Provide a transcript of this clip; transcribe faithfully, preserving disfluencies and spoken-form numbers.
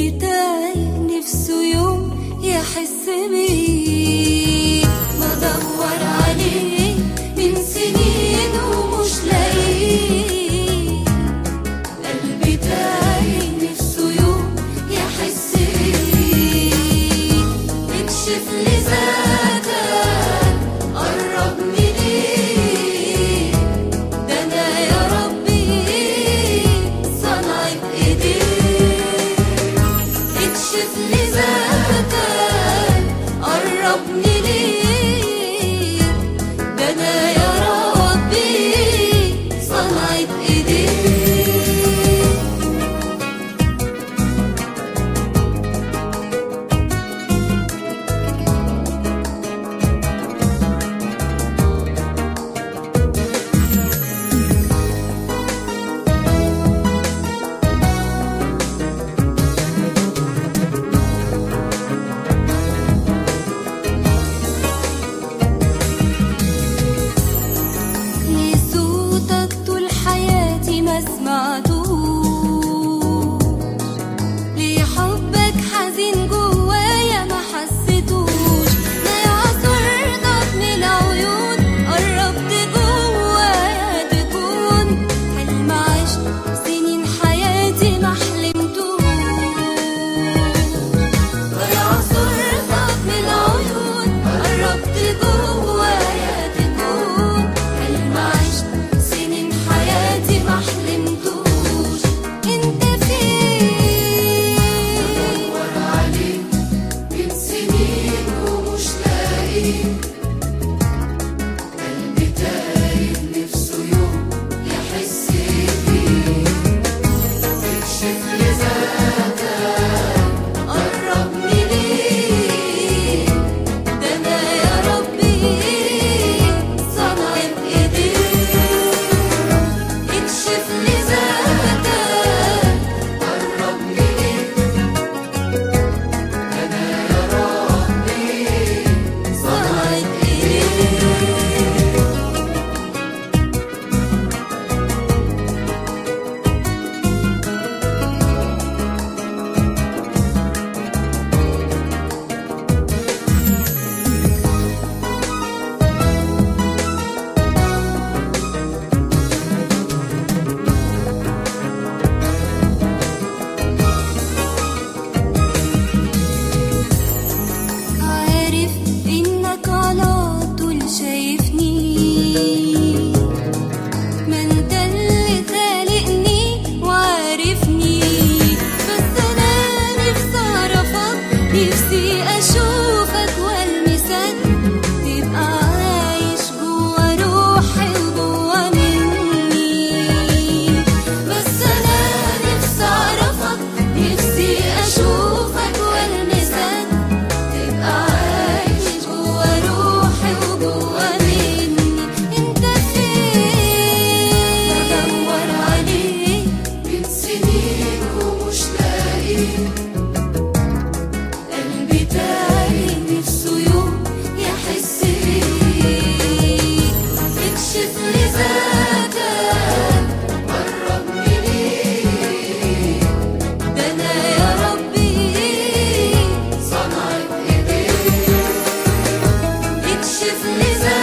تايه نفسه يوم يحس بيه، بدور عليه من سنين ومش لاقيه. قلبي تايه نفسه يوم يحس بيه، اكشف لي ذاتك قربني ليه، ده انا يا ربي صنعت ايديك. اكشف لي ذاتك قربني ليه، ده انا يا ربي صنعت ايديك. ليه صوتك طول حياتي ما سمعتوش؟ ليه حبك حزين جوايا ما حسيتوش؟ ضيع صورتك من العيون قربت جوايا تكون حلم عشت سنين حياتي ما حلمتوش. ضيع صورتك من العيون قربت جوايا تكون حلم عشت سنين حياتي ما حلمتوش. انت فين؟ بدور عليك من سنين ومش لاقيك. قلبي تايه نفسه يوم يحس بيه، اكشف لي ذاتك قربني ليه، ده انا يا ربي صنعت ايديك. اكشف لي ذاتك قربني ليه، ده انا يا ربي صنعت عارف انك على طول شايفني، ما انت اللي خالقني وعارفني. بس انا نفسي اعرفك، نفسي اشوفك والمسك، تبقى عايش جوا روحي وجوا مني. بس انا نفسي اعرفك، نفسي اشوفك والمسك، تبقى عايش جوا روحي وجوا مني. انت فين؟ بدور عليك من سنين ومش لاقيك. قلبي تايه نفسه يوم يحس بيك، اكشف لي ذاتك قربني ليه، ده انا يا ربي صنعت ايديك. اكشف لي ذاتك